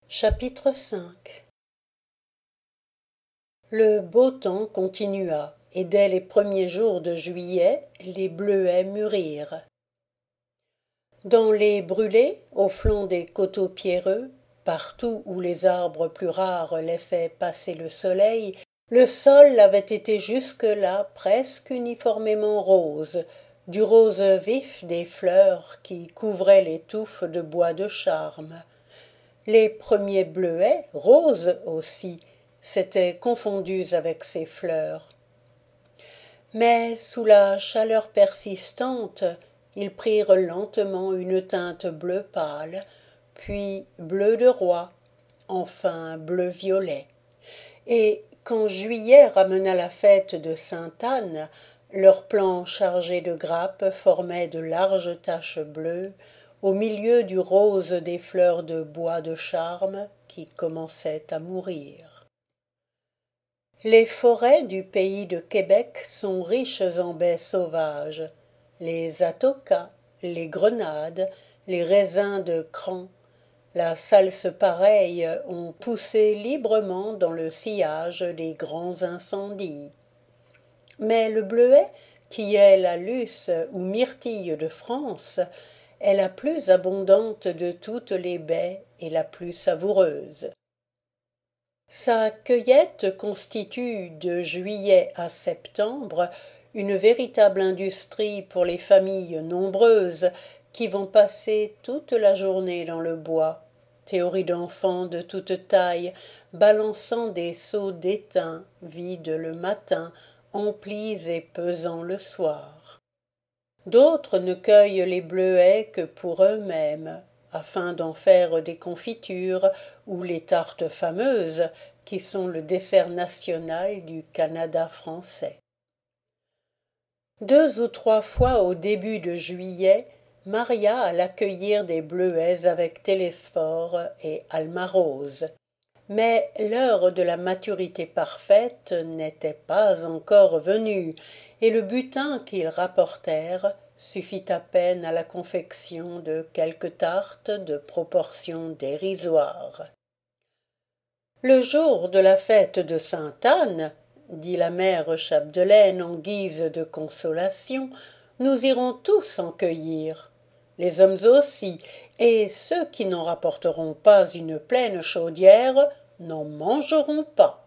Chapitre 5. Le beau temps continua, et dès les premiers jours de juillet, les bleuets mûrirent. Dans les brûlés, au flanc des coteaux pierreux, partout où les arbres plus rares laissaient passer le soleil, le sol avait été jusque-là presque uniformément rose, du rose vif des fleurs qui couvraient les touffes de bois de charme. Les premiers bleuets, roses aussi, s'étaient confondus avec ces fleurs. Mais sous la chaleur persistante, ils prirent lentement une teinte bleu pâle, puis bleu de roi, enfin bleu-violet. Et quand juillet ramena la fête de Sainte-Anne, leurs plants chargés de grappes formaient de larges taches bleues, au milieu du rose des fleurs de bois de charme qui commençaient à mourir. Les forêts du pays de Québec sont riches en baies sauvages. Les atocas, les grenades, les raisins de cran, la salse-pareille ont poussé librement dans le sillage des grands incendies. Mais le bleuet, qui est la luce ou myrtille de France, est la plus abondante de toutes les baies et la plus savoureuse. Sa cueillette constitue de juillet à septembre une véritable industrie pour les familles nombreuses qui vont passer toute la journée dans le bois, théories d'enfants de toute taille, balançant des seaux d'étain vides le matin, emplis et pesants le soir. D'autres ne cueillent les bleuets que pour eux-mêmes, afin d'en faire des confitures ou les tartes fameuses, qui sont le dessert national du Canada français. 2 ou 3 fois au début de juillet, Maria alla cueillir des bleuets avec Télesphore et Alma Rose. Mais l'heure de la maturité parfaite n'était pas encore venue, et le butin qu'ils rapportèrent suffit à peine à la confection de quelques tartes de proportions dérisoires. Le jour de la fête de Sainte-Anne, dit la mère Chapdelaine en guise de consolation, nous irons tous en cueillir. Les hommes aussi, et ceux qui n'en rapporteront pas une pleine chaudière n'en mangeront pas.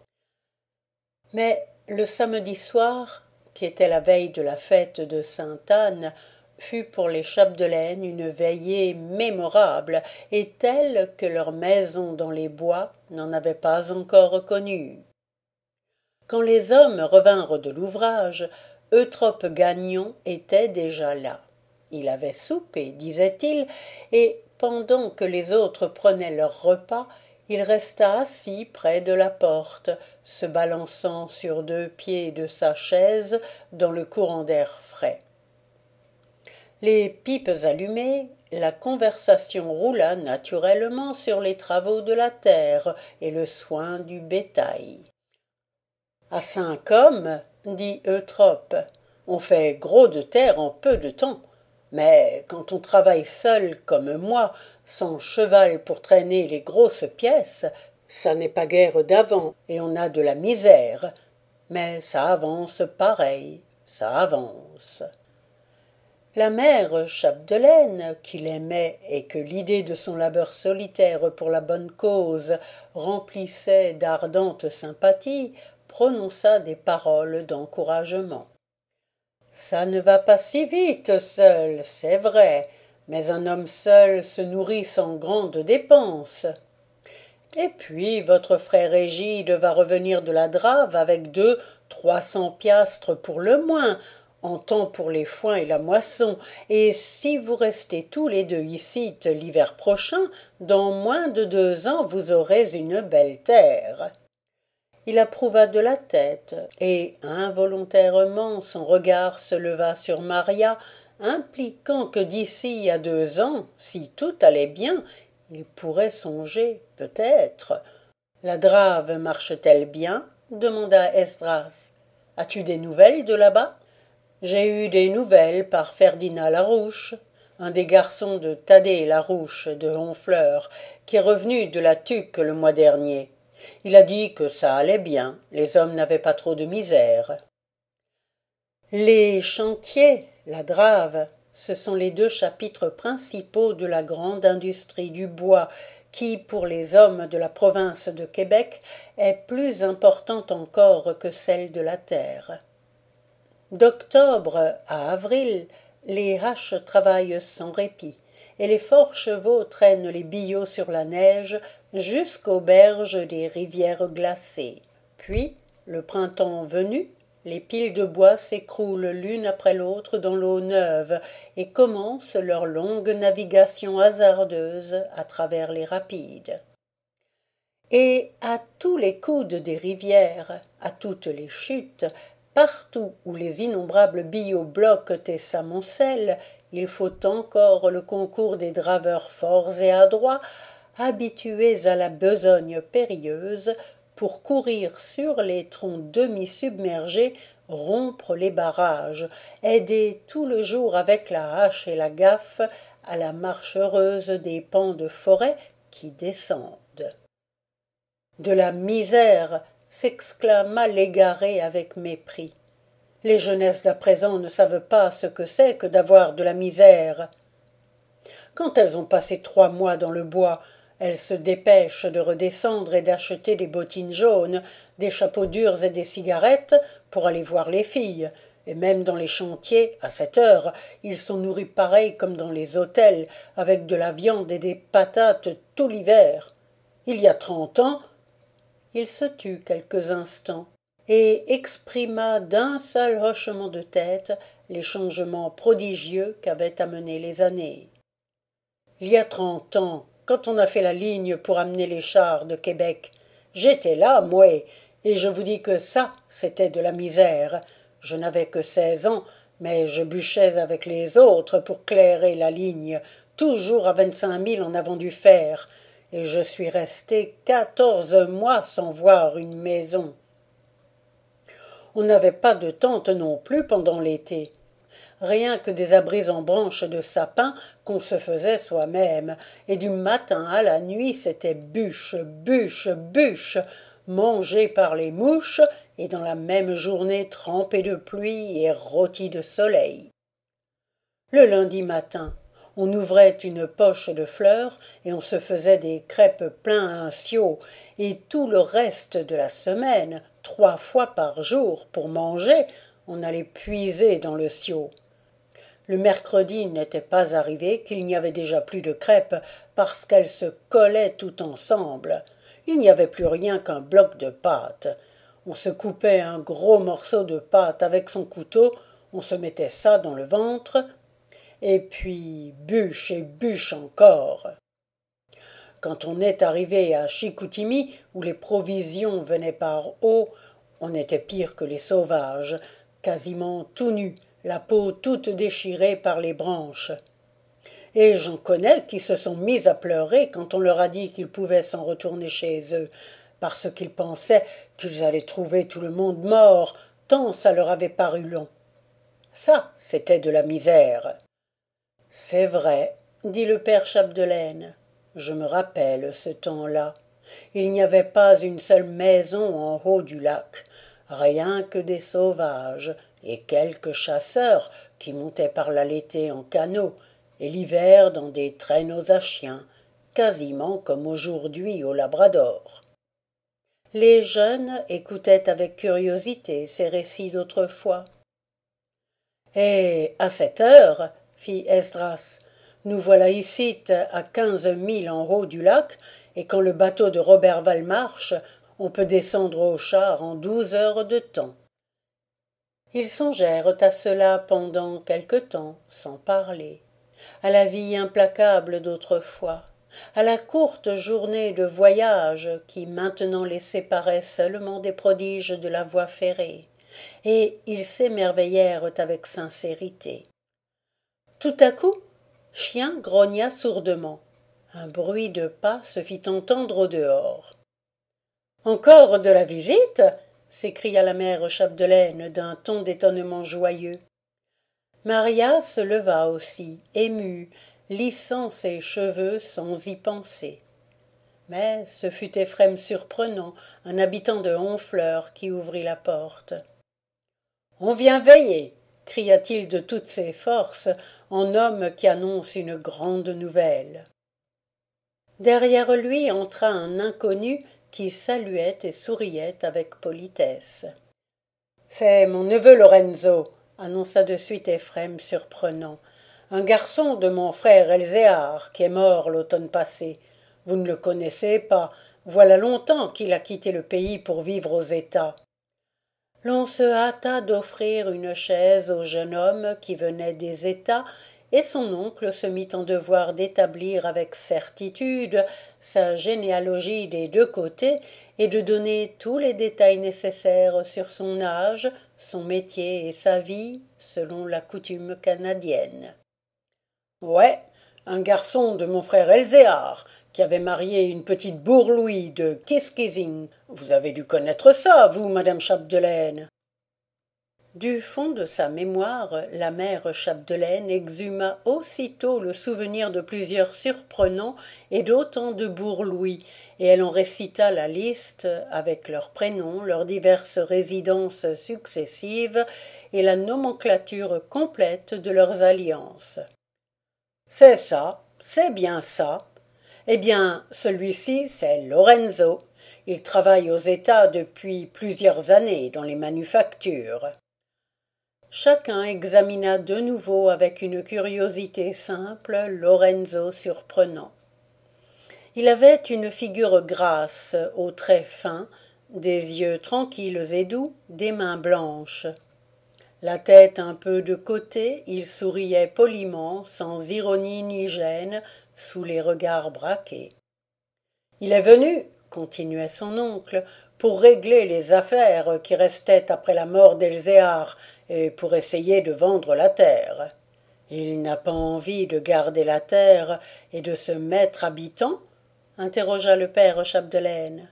Mais le samedi soir, qui était la veille de la fête de Sainte-Anne, fut pour les Chapdelaine une veillée mémorable et telle que leur maison dans les bois n'en avait pas encore connue. Quand les hommes revinrent de l'ouvrage, Eutrope Gagnon était déjà là. Il avait soupé, disait-il, et pendant que les autres prenaient leur repas, il resta assis près de la porte, se balançant sur 2 pieds de sa chaise dans le courant d'air frais. Les pipes allumées, la conversation roula naturellement sur les travaux de la terre et le soin du bétail. À 5 hommes, dit Eutrope, on fait gros de terre en peu de temps. Mais quand on travaille seul comme moi, sans cheval pour traîner les grosses pièces, ça n'est pas guère d'avant et on a de la misère. Mais ça avance pareil, ça avance. La mère Chapdelaine, qui l'aimait et que l'idée de son labeur solitaire pour la bonne cause remplissait d'ardente sympathie, prononça des paroles d'encouragement. Ça ne va pas si vite seul, c'est vrai, mais un homme seul se nourrit sans grande dépense. Et puis votre frère Égide va revenir de la Drave avec 200-300 piastres pour le moins, en temps pour les foins et la moisson, et si vous restez tous les deux ici l'hiver prochain, dans moins de 2 ans vous aurez une belle terre. Il approuva de la tête, et involontairement son regard se leva sur Maria, impliquant que d'ici à 2 ans, si tout allait bien, il pourrait songer, peut-être. La Drave marche-t-elle bien demanda Esdras. As-tu des nouvelles de là-bas? J'ai eu des nouvelles par Ferdinand Larouche. un des garçons de Thaddée Larouche de Honfleur, qui est revenu de la Tuque le mois dernier. Il a dit que ça allait bien, les hommes n'avaient pas trop de misère. Les chantiers, la drave, ce sont les deux chapitres principaux de la grande industrie du bois qui, pour les hommes de la province de Québec, est plus importante encore que celle de la terre. D'octobre à avril, les haches travaillent sans répit, et les forts chevaux traînent les billots sur la neige jusqu'aux berges des rivières glacées. Puis, le printemps venu, les piles de bois s'écroulent l'une après l'autre dans l'eau neuve et commencent leur longue navigation hasardeuse à travers les rapides. Et à tous les coudes des rivières, à toutes les chutes, partout où les innombrables billots bloquent et s'amoncellent, il faut encore le concours des draveurs forts et adroits, habitués à la besogne périlleuse, pour courir sur les troncs demi-submergés, rompre les barrages, aider tout le jour avec la hache et la gaffe à la marche heureuse des pans de forêt qui descendent. De la misère, s'exclama l'égaré avec mépris. Les jeunesses d'à présent ne savent pas ce que c'est que d'avoir de la misère. Quand elles ont passé 3 mois dans le bois, elles se dépêchent de redescendre et d'acheter des bottines jaunes, des chapeaux durs et des cigarettes pour aller voir les filles. Et même dans les chantiers, à cette heure, ils sont nourris pareil comme dans les hôtels, avec de la viande et des patates tout l'hiver. Il y a 30 ans, il se tut quelques instants et exprima d'un seul hochement de tête les changements prodigieux qu'avaient amenés les années. Il y a 30 ans, quand on a fait la ligne pour amener les chars de Québec, j'étais là, moi, et je vous dis que ça, c'était de la misère. Je n'avais que 16 ans, mais je bûchais avec les autres pour clairer la ligne, toujours à 25 000 en avant du fer, et je suis resté 14 mois sans voir une maison. On n'avait pas de tente non plus pendant l'été. Rien que des abris en branches de sapin qu'on se faisait soi-même, et du matin à la nuit c'était bûche, bûche, bûche, mangé par les mouches, et dans la même journée trempé de pluie et rôti de soleil. Le lundi matin, on ouvrait une poche de fleurs et on se faisait des crêpes plein un siau, et tout le reste de la semaine, 3 fois par jour, pour manger, on allait puiser dans le siau. Le mercredi n'était pas arrivé qu'il n'y avait déjà plus de crêpes parce qu'elles se collaient toutes ensemble. Il n'y avait plus rien qu'un bloc de pâte. On se coupait un gros morceau de pâte avec son couteau, on se mettait ça dans le ventre, et puis bûche et bûche encore. Quand on est arrivé à Chicoutimi, où les provisions venaient par eau, on était pire que les sauvages, quasiment tout nus, la peau toute déchirée par les branches. Et j'en connais qui se sont mis à pleurer quand on leur a dit qu'ils pouvaient s'en retourner chez eux, parce qu'ils pensaient qu'ils allaient trouver tout le monde mort, tant ça leur avait paru long. Ça, c'était de la misère. C'est vrai, dit le père Chapdelaine. Je me rappelle ce temps-là. Il n'y avait pas une seule maison en haut du lac, rien que des sauvages et quelques chasseurs qui montaient par la l'été en canot, et l'hiver dans des traîneaux à chiens, quasiment comme aujourd'hui au Labrador. Les jeunes écoutaient avec curiosité ces récits d'autrefois. Et à cette heure, fit Esdras, nous voilà ici à 15 milles en haut du lac, et quand le bateau de Roberval marche, on peut descendre au char en 12 heures de temps. Ils songèrent à cela pendant quelque temps, sans parler, à la vie implacable d'autrefois, à la courte journée de voyage qui maintenant les séparait seulement des prodiges de la voie ferrée, et ils s'émerveillèrent avec sincérité. Tout à coup, Chien grogna sourdement. Un bruit de pas se fit entendre au dehors. Encore de la visite s'écria la mère Chapdelaine d'un ton d'étonnement joyeux. Maria se leva aussi, émue, lissant ses cheveux sans y penser. Mais ce fut Éphrem Surprenant, un habitant de Honfleur, qui ouvrit la porte. « On vient veiller !» cria-t-il de toutes ses forces, en homme qui annonce une grande nouvelle. Derrière lui entra un inconnu qui saluait et souriait avec politesse. « C'est mon neveu Lorenzo !» annonça de suite Éphrem Surprenant. « Un garçon de mon frère Elzéar, qui est mort l'automne passé. Vous ne le connaissez pas, voilà longtemps qu'il a quitté le pays pour vivre aux États. » L'on se hâta d'offrir une chaise au jeune homme qui venait des États, et son oncle se mit en devoir d'établir avec certitude sa généalogie des deux côtés et de donner tous les détails nécessaires sur son âge, son métier et sa vie, selon la coutume canadienne. « Ouais, un garçon de mon frère Elzéar, qui avait marié une petite bourlouille de Kiskising. Vous avez dû connaître ça, vous, madame Chapdelaine. » Du fond de sa mémoire, la mère Chapdelaine exhuma aussitôt le souvenir de plusieurs surprenants et d'autant de bourlouis, et elle en récita la liste avec leurs prénoms, leurs diverses résidences successives et la nomenclature complète de leurs alliances. « C'est ça, c'est bien ça. Eh bien, celui-ci, c'est Lorenzo. Il travaille aux États depuis plusieurs années dans les manufactures. » Chacun examina de nouveau avec une curiosité simple Lorenzo Surprenant. Il avait une figure grasse, aux traits fins, des yeux tranquilles et doux, des mains blanches. La tête un peu de côté, il souriait poliment, sans ironie ni gêne, sous les regards braqués. « Il est venu, » continuait son oncle, « pour régler les affaires qui restaient après la mort d'Elzéar et pour essayer de vendre la terre. Il n'a pas envie de garder la terre et de se mettre habitant ?» interrogea le père Chapdelaine.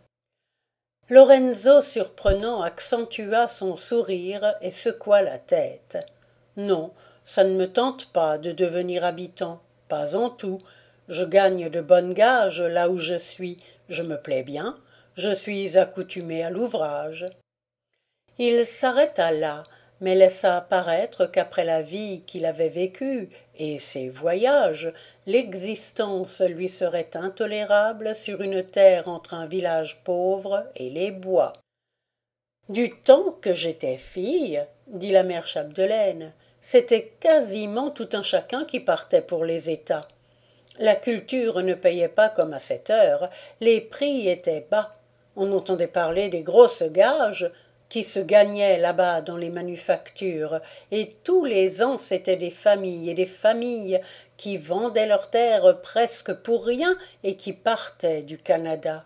Lorenzo Surprenant accentua son sourire et secoua la tête. « Non, ça ne me tente pas de devenir habitant, pas en tout. Je gagne de bonnes gages là où je suis, je me plais bien, je suis accoutumé à l'ouvrage. » Il s'arrêta là, mais laissa apparaître qu'après la vie qu'il avait vécue et ses voyages, l'existence lui serait intolérable sur une terre entre un village pauvre et les bois. « Du temps que j'étais fille, » dit la mère Chapdelaine, « c'était quasiment tout un chacun qui partait pour les États. La culture ne payait pas comme à cette heure, les prix étaient bas, on entendait parler des grosses gages qui se gagnaient là-bas dans les manufactures, et tous les ans c'étaient des familles et des familles qui vendaient leurs terres presque pour rien et qui partaient du Canada.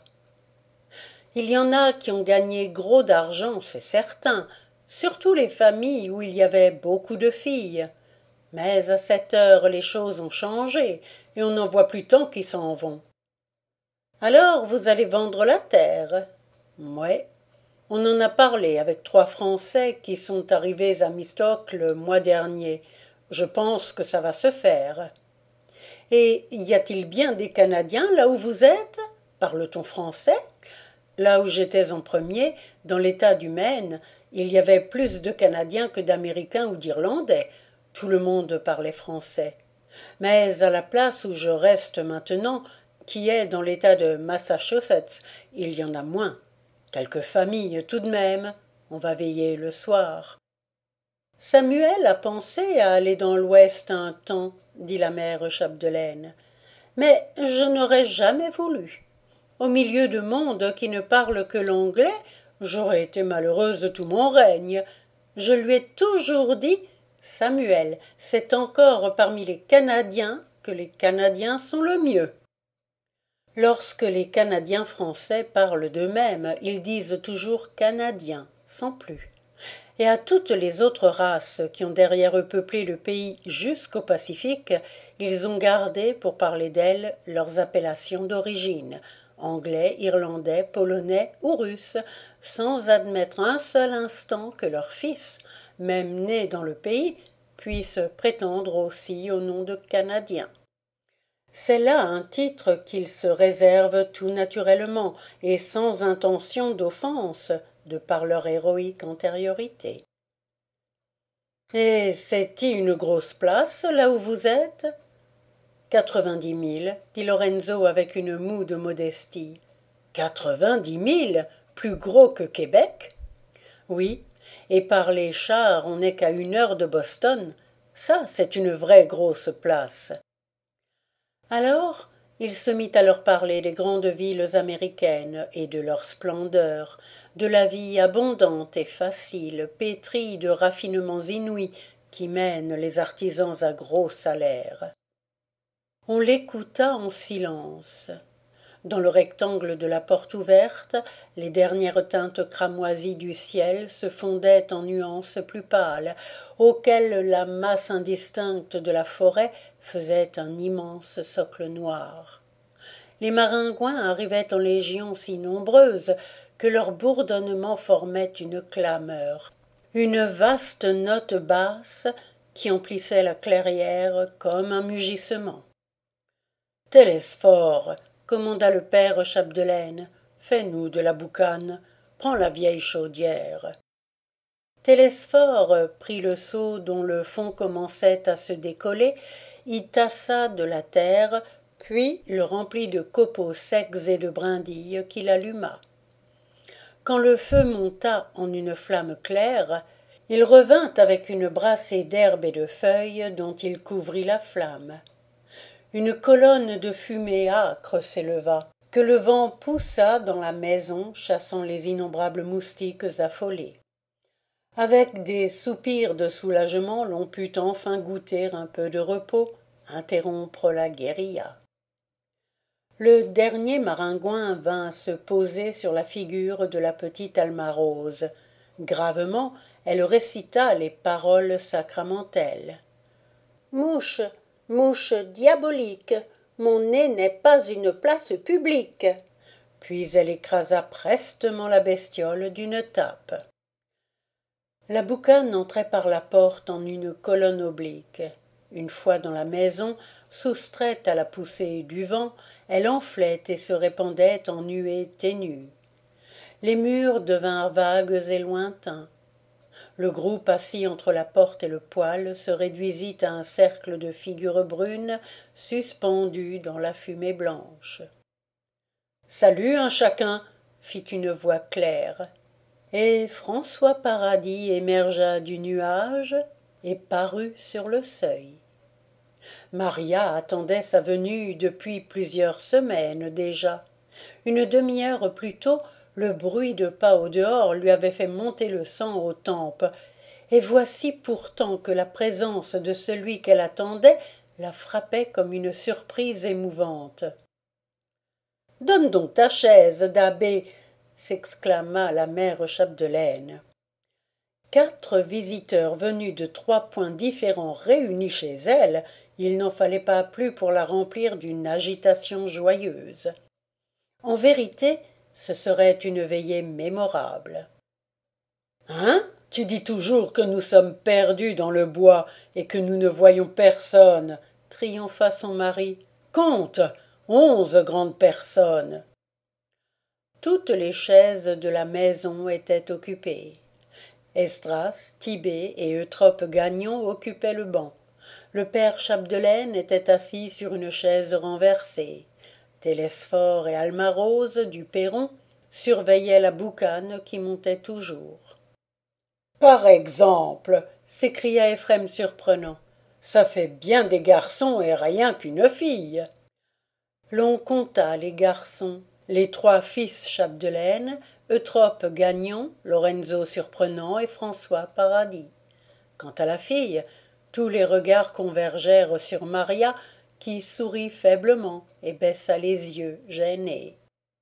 Il y en a qui ont gagné gros d'argent, c'est certain, surtout les familles où il y avait beaucoup de filles. Mais à cette heure les choses ont changé, et on n'en voit plus tant qui s'en vont. Alors vous allez vendre la terre? Ouais. On en a parlé avec 3 Français qui sont arrivés à Mistook le mois dernier. Je pense que ça va se faire. Et y a-t-il bien des Canadiens là où vous êtes? Parle-t-on français? Là où j'étais en premier, dans l'État du Maine, il y avait plus de Canadiens que d'Américains ou d'Irlandais. Tout le monde parlait français. Mais à la place où je reste maintenant, qui est dans l'État de Massachusetts, il y en a moins. Quelques familles tout de même. On va veiller le soir. Samuel a pensé à aller dans l'Ouest un temps, dit la mère Chapdelaine. Mais je n'aurais jamais voulu. Au milieu de monde qui ne parle que l'anglais, j'aurais été malheureuse tout mon règne. Je lui ai toujours dit, Samuel, c'est encore parmi les Canadiens que les Canadiens sont le mieux. Lorsque les Canadiens français parlent d'eux-mêmes, ils disent toujours Canadiens, sans plus. Et à toutes les autres races qui ont derrière eux peuplé le pays jusqu'au Pacifique, ils ont gardé, pour parler d'elles, leurs appellations d'origine, anglais, irlandais, polonais ou russes, sans admettre un seul instant que leurs fils, même nés dans le pays, puissent prétendre aussi au nom de Canadiens. C'est là un titre qu'ils se réservent tout naturellement et sans intention d'offense, de par leur héroïque antériorité. Et c'est-y une grosse place, là où vous êtes 90 000, dit Lorenzo avec une moue de modestie. 90 000, plus gros que Québec? Oui, et par les chars on n'est qu'à 1 heure de Boston. Ça, c'est une vraie grosse place. Alors, il se mit à leur parler des grandes villes américaines et de leur splendeur, de la vie abondante et facile, pétrie de raffinements inouïs qui mènent les artisans à gros salaires. On l'écouta en silence. Dans le rectangle de la porte ouverte, les dernières teintes cramoisies du ciel se fondaient en nuances plus pâles, auxquelles la masse indistincte de la forêt faisait un immense socle noir. Les maringouins arrivaient en légions si nombreuses que leur bourdonnement formait une clameur, une vaste note basse qui emplissait la clairière comme un mugissement. Télesphore, commanda le père Chapdelaine, fais-nous de la boucane, prends la vieille chaudière. Télesphore prit le seau dont le fond commençait à se décoller, y tassa de la terre, puis le remplit de copeaux secs et de brindilles qu'il alluma. Quand le feu monta en une flamme claire, il revint avec une brassée d'herbes et de feuilles dont il couvrit la flamme. Une colonne de fumée âcre s'éleva, que le vent poussa dans la maison, chassant les innombrables moustiques affolés. Avec des soupirs de soulagement, l'on put enfin goûter un peu de repos, interrompre la guérilla. Le dernier maringouin vint se poser sur la figure de la petite Alma Rose. Gravement, elle récita les paroles sacramentelles. « Mouche, mouche diabolique, mon nez n'est pas une place publique. » Puis elle écrasa prestement la bestiole d'une tape. La boucane entrait par la porte en une colonne oblique. Une fois dans la maison, soustraite à la poussée du vent, elle enflait et se répandait en nuées ténues. Les murs devinrent vagues et lointains. Le groupe assis entre la porte et le poêle se réduisit à un cercle de figures brunes suspendues dans la fumée blanche. « Salut un chacun !» fit une voix claire. Et François Paradis émergea du nuage et parut sur le seuil. Maria attendait sa venue depuis plusieurs semaines déjà. Une demi-heure plus tôt, le bruit de pas au dehors lui avait fait monter le sang aux tempes, et voici pourtant que la présence de celui qu'elle attendait la frappait comme une surprise émouvante. « Donne donc ta chaise, Da'Bé !» s'exclama la mère Chapdelaine. 4 visiteurs venus de 3 points différents réunis chez elle, il n'en fallait pas plus pour la remplir d'une agitation joyeuse. En vérité, ce serait une veillée mémorable. « Hein ? Tu dis toujours que nous sommes perdus dans le bois et que nous ne voyons personne, » triompha son mari. « Compte, 11 grandes personnes. » Toutes les chaises de la maison étaient occupées. Esdras, Tit'Bé et Eutrope Gagnon occupaient le banc. Le père Chapdelaine était assis sur une chaise renversée. Télesphore et Alma Rose, du perron, surveillaient la boucane qui montait toujours. « Par exemple, s'écria Éphrem surprenant, ça fait bien des garçons et rien qu'une fille. L'on compta les garçons, les 3 fils Chapdelaine, Eutrope Gagnon, Lorenzo Surprenant et François Paradis. Quant à la fille, tous les regards convergèrent sur Maria, qui sourit faiblement et baissa les yeux, gênée.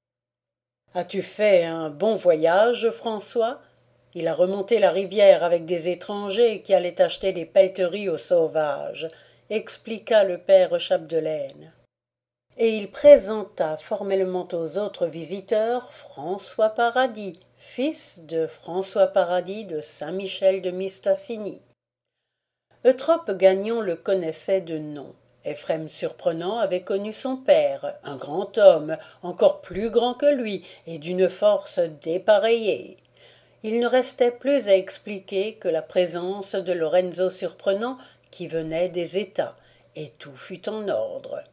« As-tu fait un bon voyage, François ? Il a remonté la rivière avec des étrangers qui allaient acheter des pelleteries aux sauvages, » expliqua le père Chapdelaine. Et il présenta formellement aux autres visiteurs François Paradis, fils de François Paradis de Saint-Michel de Mistassini. Eutrope Gagnon le connaissait de nom. Éphrem Surprenant avait connu son père, un grand homme, encore plus grand que lui, et d'une force dépareillée. Il ne restait plus à expliquer que la présence de Lorenzo Surprenant qui venait des États, et tout fut en ordre.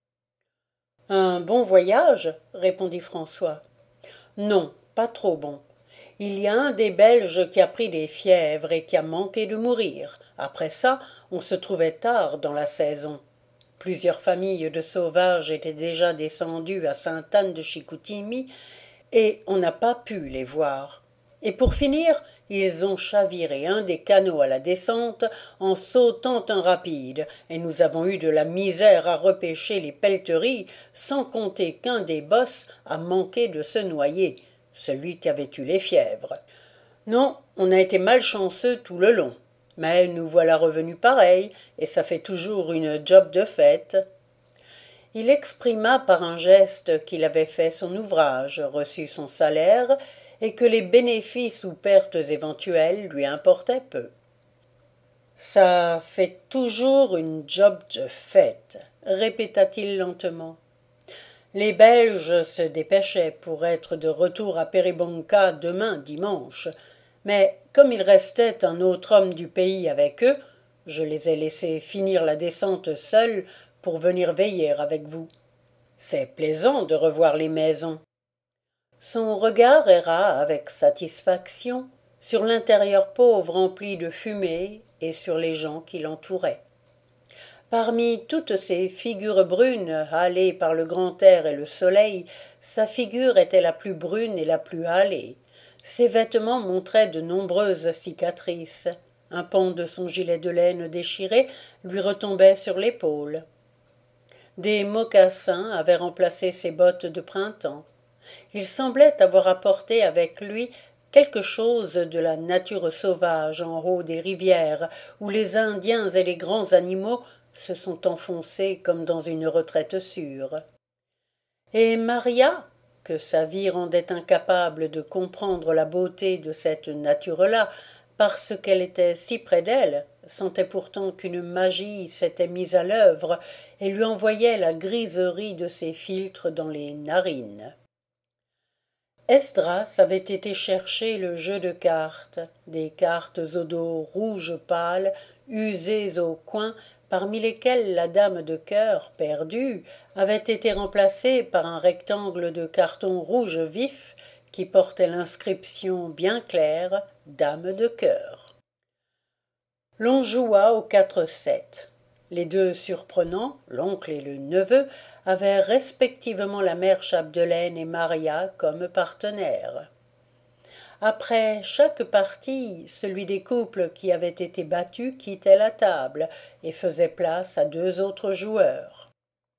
Un bon voyage, répondit François. Non, pas trop bon. Il y a un des Belges qui a pris des fièvres et qui a manqué de mourir. Après ça, on se trouvait tard dans la saison. Plusieurs familles de sauvages étaient déjà descendues à Sainte-Anne de Chicoutimi, et on n'a pas pu les voir. Et pour finir, ils ont chaviré un des canots à la descente en sautant un rapide, et nous avons eu de la misère à repêcher les pelleteries, sans compter qu'un des bosses a manqué de se noyer, celui qui avait eu les fièvres. Non, on a été malchanceux tout le long, mais nous voilà revenus pareil, et ça fait toujours une job de fête. Il exprima par un geste qu'il avait fait son ouvrage, reçu son salaire, et que les bénéfices ou pertes éventuelles lui importaient peu. Ça fait toujours une job de fête, répéta-t-il lentement. Les Belges se dépêchaient pour être de retour à Péribonka demain dimanche, mais comme il restait un autre homme du pays avec eux, je les ai laissés finir la descente seuls pour venir veiller avec vous. C'est plaisant de revoir les maisons. Son regard erra avec satisfaction sur l'intérieur pauvre empli de fumée et sur les gens qui l'entouraient. Parmi toutes ces figures brunes hâlées par le grand air et le soleil, sa figure était la plus brune et la plus hâlée. Ses vêtements montraient de nombreuses cicatrices. Un pan de son gilet de laine déchiré lui retombait sur l'épaule. Des mocassins avaient remplacé ses bottes de printemps. Il semblait avoir apporté avec lui quelque chose de la nature sauvage en haut des rivières, où les Indiens et les grands animaux se sont enfoncés comme dans une retraite sûre. Et Maria, que sa vie rendait incapable de comprendre la beauté de cette nature-là, parce qu'elle était si près d'elle, sentait pourtant qu'une magie s'était mise à l'œuvre et lui envoyait la griserie de ses philtres dans les narines. Esdras avait été chercher le jeu de cartes, des cartes au dos rouge pâle, usées au coin, parmi lesquelles la dame de cœur, perdue, avait été remplacée par un rectangle de carton rouge vif qui portait l'inscription bien claire « Dame de cœur ». L'on joua aux 4-7. Les deux surprenants, l'oncle et le neveu, avaient respectivement la mère Chapdelaine et Maria comme partenaires. Après chaque partie, celui des couples qui avait été battu quittait la table et faisait place à deux autres joueurs.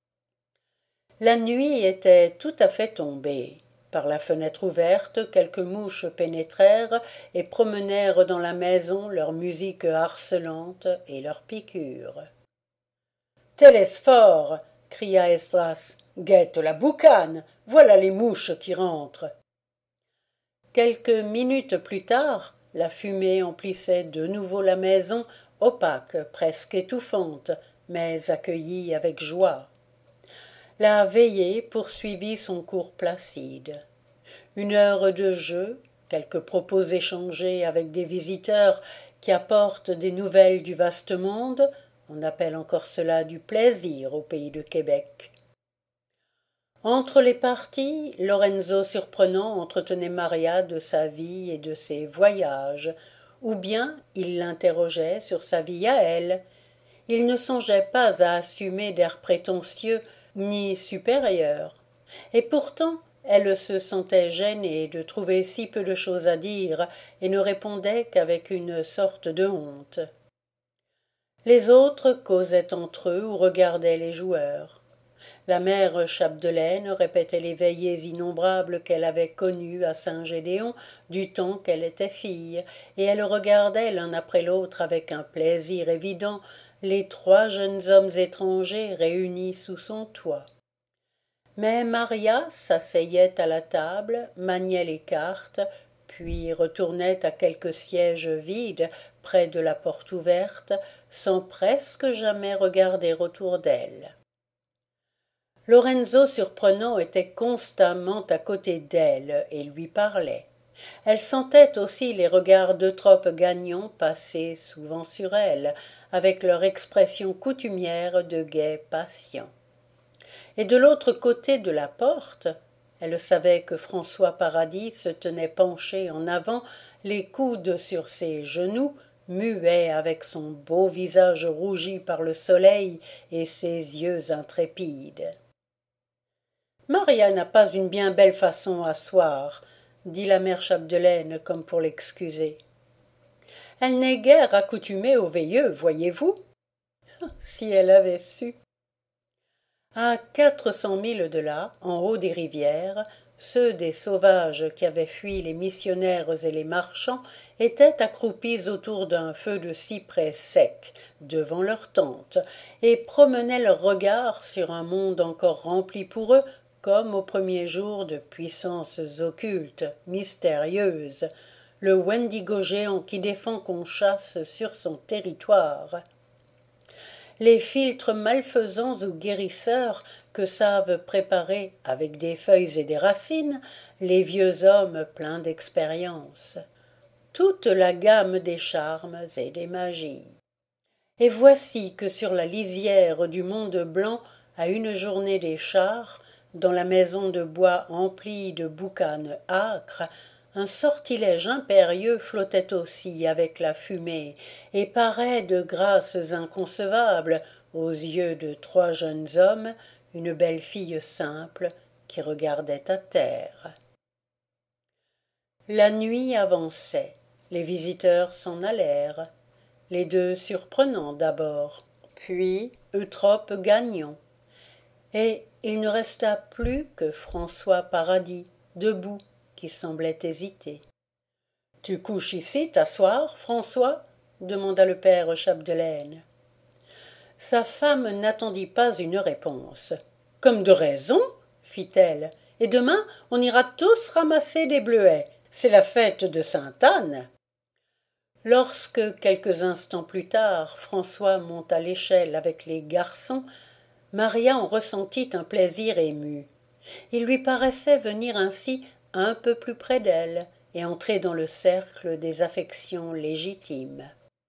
La nuit était tout à fait tombée. Par la fenêtre ouverte, quelques mouches pénétrèrent et promenèrent dans la maison leur musique harcelante et leurs piqûres. « Télesphore !» cria Esdras. « Guette la boucane, voilà les mouches qui rentrent. » Quelques minutes plus tard, la fumée emplissait de nouveau la maison, opaque, presque étouffante, mais accueillie avec joie. La veillée poursuivit son cours placide. Une heure de jeu, quelques propos échangés avec des visiteurs qui apportent des nouvelles du vaste monde, on appelle encore cela du plaisir au pays de Québec. Entre les parties, Lorenzo Surprenant entretenait Maria de sa vie et de ses voyages, ou bien il l'interrogeait sur sa vie à elle. Il ne songeait pas à assumer d'air prétentieux ni supérieur. Et pourtant, elle se sentait gênée de trouver si peu de choses à dire et ne répondait qu'avec une sorte de honte. Les autres causaient entre eux ou regardaient les joueurs. La mère Chapdelaine répétait les veillées innombrables qu'elle avait connues à Saint-Gédéon du temps qu'elle était fille, et elle regardait l'un après l'autre avec un plaisir évident les trois jeunes hommes étrangers réunis sous son toit. Mais Maria s'asseyait à la table, maniait les cartes, puis retournait à quelque siège vide près de la porte ouverte, sans presque jamais regarder autour d'elle. Lorenzo, surprenant, était constamment à côté d'elle et lui parlait. Elle sentait aussi les regards d'Eutrope Gagnon passer souvent sur elle, avec leur expression coutumière de gai patient. Et de l'autre côté de la porte, elle savait que François Paradis se tenait penché en avant, les coudes sur ses genoux, muet avec son beau visage rougi par le soleil et ses yeux intrépides. Maria n'a pas une bien belle façon à soir, dit la mère Chapdelaine comme pour l'excuser. Elle n'est guère accoutumée aux veilleux, voyez-vous. Si elle avait su. À 400 milles de là, en haut des rivières, ceux des sauvages qui avaient fui les missionnaires et les marchands étaient accroupis autour d'un feu de cyprès sec, devant leur tente, et promenaient leurs regards sur un monde encore rempli pour eux, comme au premier jour, de puissances occultes, mystérieuses, le Wendigo géant qui défend qu'on chasse sur son territoire. Les philtres malfaisants ou guérisseurs que savent préparer, avec des feuilles et des racines, les vieux hommes pleins d'expérience. Toute la gamme des charmes et des magies. Et voici que sur la lisière du monde blanc, à une journée des chars, dans la maison de bois emplie de boucanes âcres, un sortilège impérieux flottait aussi avec la fumée, et parait de grâces inconcevables aux yeux de trois jeunes hommes, une belle fille simple qui regardait à terre. La nuit avançait, les visiteurs s'en allèrent, les deux surprenants d'abord, puis Eutrope Gagnon, et il ne resta plus que François Paradis, debout, qui semblait hésiter. « Tu couches ici, t'asseoir, François » demanda le père Chapdelaine. Sa femme n'attendit pas une réponse. « Comme de raison, fit-elle, et demain on ira tous ramasser des bleuets. C'est la fête de Sainte-Anne. » Lorsque, quelques instants plus tard, François monta l'échelle avec les garçons, Maria en ressentit un plaisir ému. Il lui paraissait venir ainsi un peu plus près d'elle et entrer dans le cercle des affections légitimes.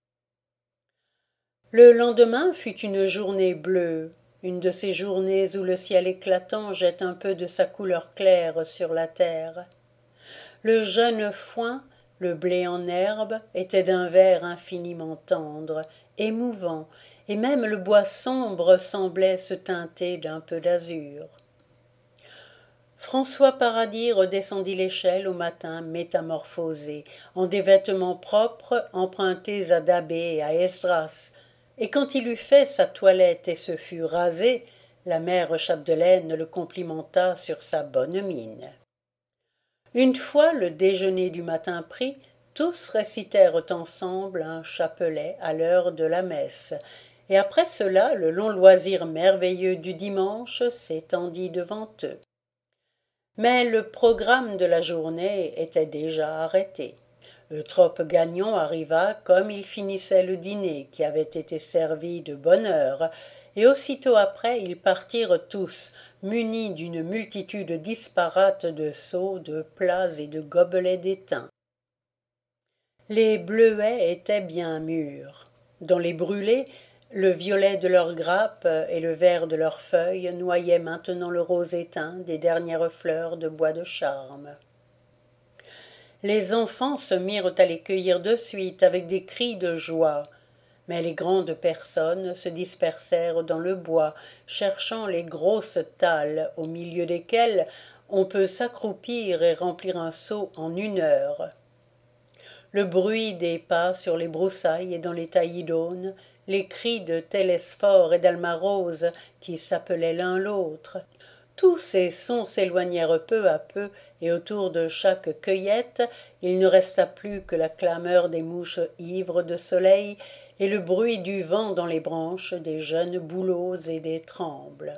Le lendemain fut une journée bleue, une de ces journées où le ciel éclatant jette un peu de sa couleur claire sur la terre. Le jeune foin, le blé en herbe, était d'un vert infiniment tendre, émouvant, et même le bois sombre semblait se teinter d'un peu d'azur. François Paradis redescendit l'échelle au matin métamorphosé, en des vêtements propres empruntés à Da'Bé et à Esdras, et quand il eut fait sa toilette et se fut rasé, la mère Chapdelaine le complimenta sur sa bonne mine. Une fois le déjeuner du matin pris, tous récitèrent ensemble un chapelet à l'heure de la messe, et après cela le long loisir merveilleux du dimanche s'étendit devant eux. Mais le programme de la journée était déjà arrêté. Eutrope Gagnon arriva comme il finissait le dîner qui avait été servi de bonne heure, et aussitôt après ils partirent tous, munis d'une multitude disparate de seaux, de plats et de gobelets d'étain. Les bleuets étaient bien mûrs. Dans les brûlés, le violet de leurs grappes et le vert de leurs feuilles noyaient maintenant le rose éteint des dernières fleurs de bois de charme. Les enfants se mirent à les cueillir de suite avec des cris de joie, mais les grandes personnes se dispersèrent dans le bois, cherchant les grosses talles au milieu desquelles on peut s'accroupir et remplir un seau en 1 heure. Le bruit des pas sur les broussailles et dans les taillis d'aunes, les cris de Télesphore et d'Alma-Rose qui s'appelaient l'un l'autre, tous ces sons s'éloignèrent peu à peu, et autour de chaque cueillette il ne resta plus que la clameur des mouches ivres de soleil et le bruit du vent dans les branches des jeunes bouleaux et des trembles.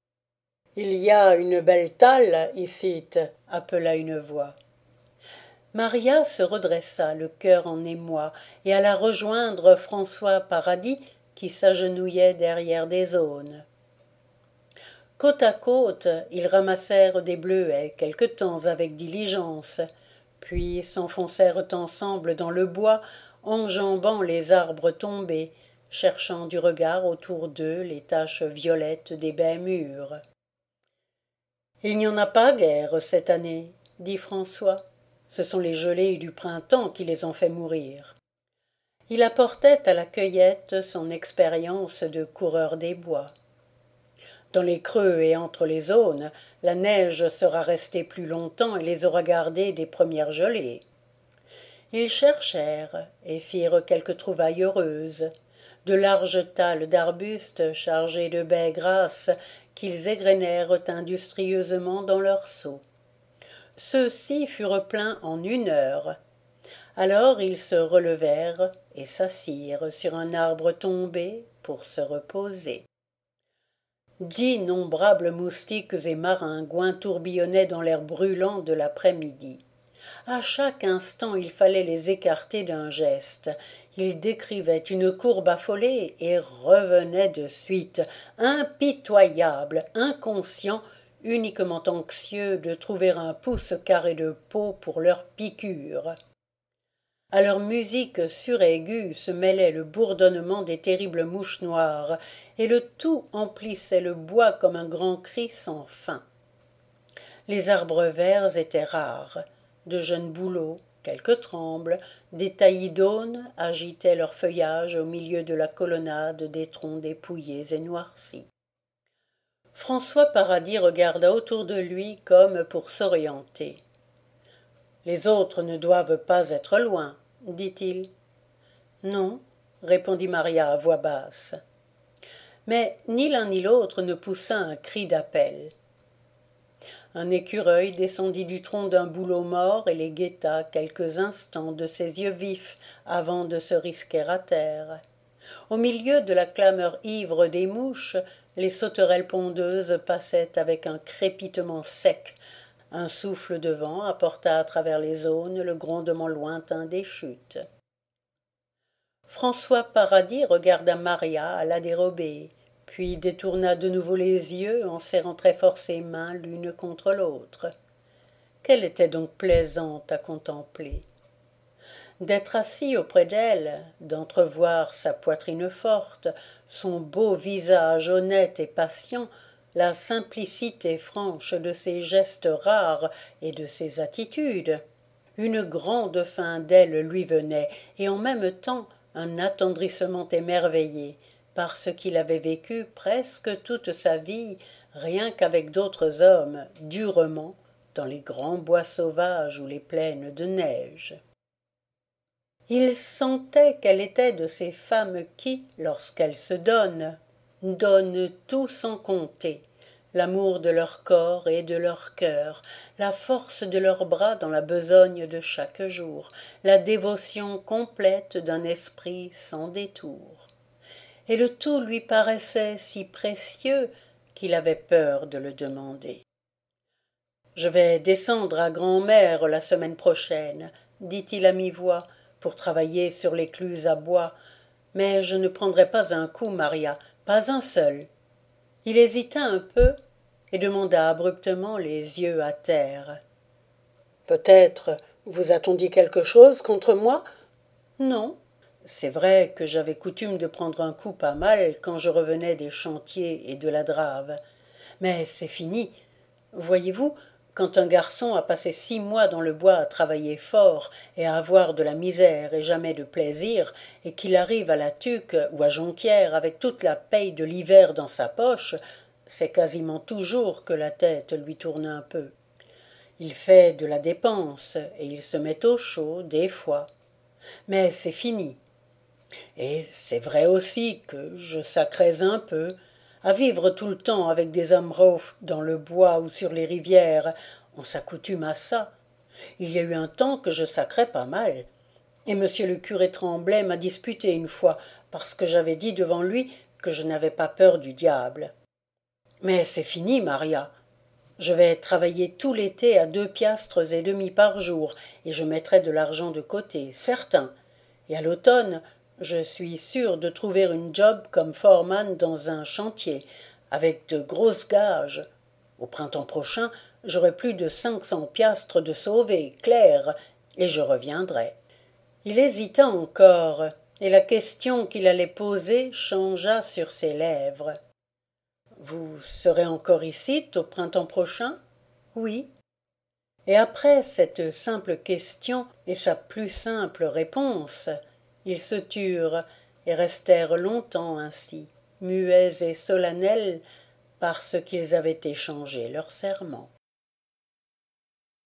« Il y a une belle talle icitte, appela une voix. Maria se redressa, le cœur en émoi, et alla rejoindre François Paradis, qui s'agenouillait derrière des aunes. Côte à côte, ils ramassèrent des bleuets quelque temps avec diligence, puis s'enfoncèrent ensemble dans le bois, enjambant les arbres tombés, cherchant du regard autour d'eux les taches violettes des baies mûres. « Il n'y en a pas guère cette année, dit François. Ce sont les gelées du printemps qui les ont fait mourir. » Il apportait à la cueillette son expérience de coureur des bois. Dans les creux et entre les aunes, la neige sera restée plus longtemps et les aura gardés des premières gelées. Ils cherchèrent et firent quelques trouvailles heureuses, de larges talles d'arbustes chargés de baies grasses qu'ils égrenèrent industrieusement dans leurs seaux. Ceux-ci furent pleins en 1 heure. Alors ils se relevèrent et s'assirent sur un arbre tombé pour se reposer. D'innombrables moustiques et maringouins tourbillonnaient dans l'air brûlant de l'après-midi. À chaque instant il fallait les écarter d'un geste. Ils décrivaient une courbe affolée et revenaient de suite, impitoyables, inconscients, uniquement anxieux de trouver un pouce carré de peau pour leur piqûre. À leur musique suraiguë se mêlait le bourdonnement des terribles mouches noires, et le tout emplissait le bois comme un grand cri sans fin. Les arbres verts étaient rares, de jeunes bouleaux, quelques trembles, des taillis d'aunes agitaient leur feuillage au milieu de la colonnade des troncs dépouillés et noircis. François Paradis regarda autour de lui comme pour s'orienter. « Les autres ne doivent pas être loin, dit-il. « Non, répondit Maria à voix basse. Mais ni l'un ni l'autre ne poussa un cri d'appel. Un écureuil descendit du tronc d'un bouleau mort et les guetta quelques instants de ses yeux vifs avant de se risquer à terre. Au milieu de la clameur ivre des mouches, les sauterelles pondeuses passaient avec un crépitement sec. Un souffle de vent apporta à travers les aunes le grondement lointain des chutes. François Paradis regarda Maria à la dérobée, puis détourna de nouveau les yeux en serrant très fort ses mains l'une contre l'autre. Qu'elle était donc plaisante à contempler! D'être assis auprès d'elle, d'entrevoir sa poitrine forte, son beau visage honnête et patient, la simplicité franche de ses gestes rares et de ses attitudes. Une grande faim d'elle lui venait, et en même temps un attendrissement émerveillé, parce qu'il avait vécu presque toute sa vie rien qu'avec d'autres hommes, durement, dans les grands bois sauvages ou les plaines de neige. Il sentait qu'elle était de ces femmes qui, lorsqu'elles se donnent tout sans compter, l'amour de leur corps et de leur cœur, la force de leurs bras dans la besogne de chaque jour, la dévotion complète d'un esprit sans détour. Et le tout lui paraissait si précieux qu'il avait peur de le demander. « Je vais descendre à grand-mère la semaine prochaine, dit-il à mi-voix, pour travailler sur l'écluse à bois, mais je ne prendrai pas un coup, Maria, pas un seul. » Il hésita un peu et demanda abruptement, les yeux à terre. « Peut-être vous a-t-on dit quelque chose contre moi ? » ?»« Non. C'est vrai que j'avais coutume de prendre un coup pas mal quand je revenais des chantiers et de la drave. Mais c'est fini. Voyez-vous, quand un garçon a passé 6 mois dans le bois à travailler fort et à avoir de la misère et jamais de plaisir, et qu'il arrive à la Tuque ou à Jonquière avec toute la paye de l'hiver dans sa poche, c'est quasiment toujours que la tête lui tourne un peu. Il fait de la dépense et il se met au chaud des fois. Mais c'est fini. Et c'est vrai aussi que je sacrais un peu. À vivre tout le temps avec des hommes raufs dans le bois ou sur les rivières, on s'accoutume à ça. Il y a eu un temps que je sacrais pas mal. Et monsieur le curé Tremblay m'a disputé une fois, parce que j'avais dit devant lui que je n'avais pas peur du diable. Mais c'est fini, Maria. Je vais travailler tout l'été à 2 piastres et demi par jour, et je mettrai de l'argent de côté, certain. Et à l'automne, je suis sûr de trouver une job comme foreman dans un chantier, avec de grosses gages. Au printemps prochain, j'aurai plus de 500 piastres de sauvés, clair, et je reviendrai. Il hésita encore, et la question qu'il allait poser changea sur ses lèvres. Vous serez encore ici au printemps prochain? Oui. Et après cette simple question et sa plus simple réponse, ils se turent et restèrent longtemps ainsi, muets et solennels, parce qu'ils avaient échangé leur serment.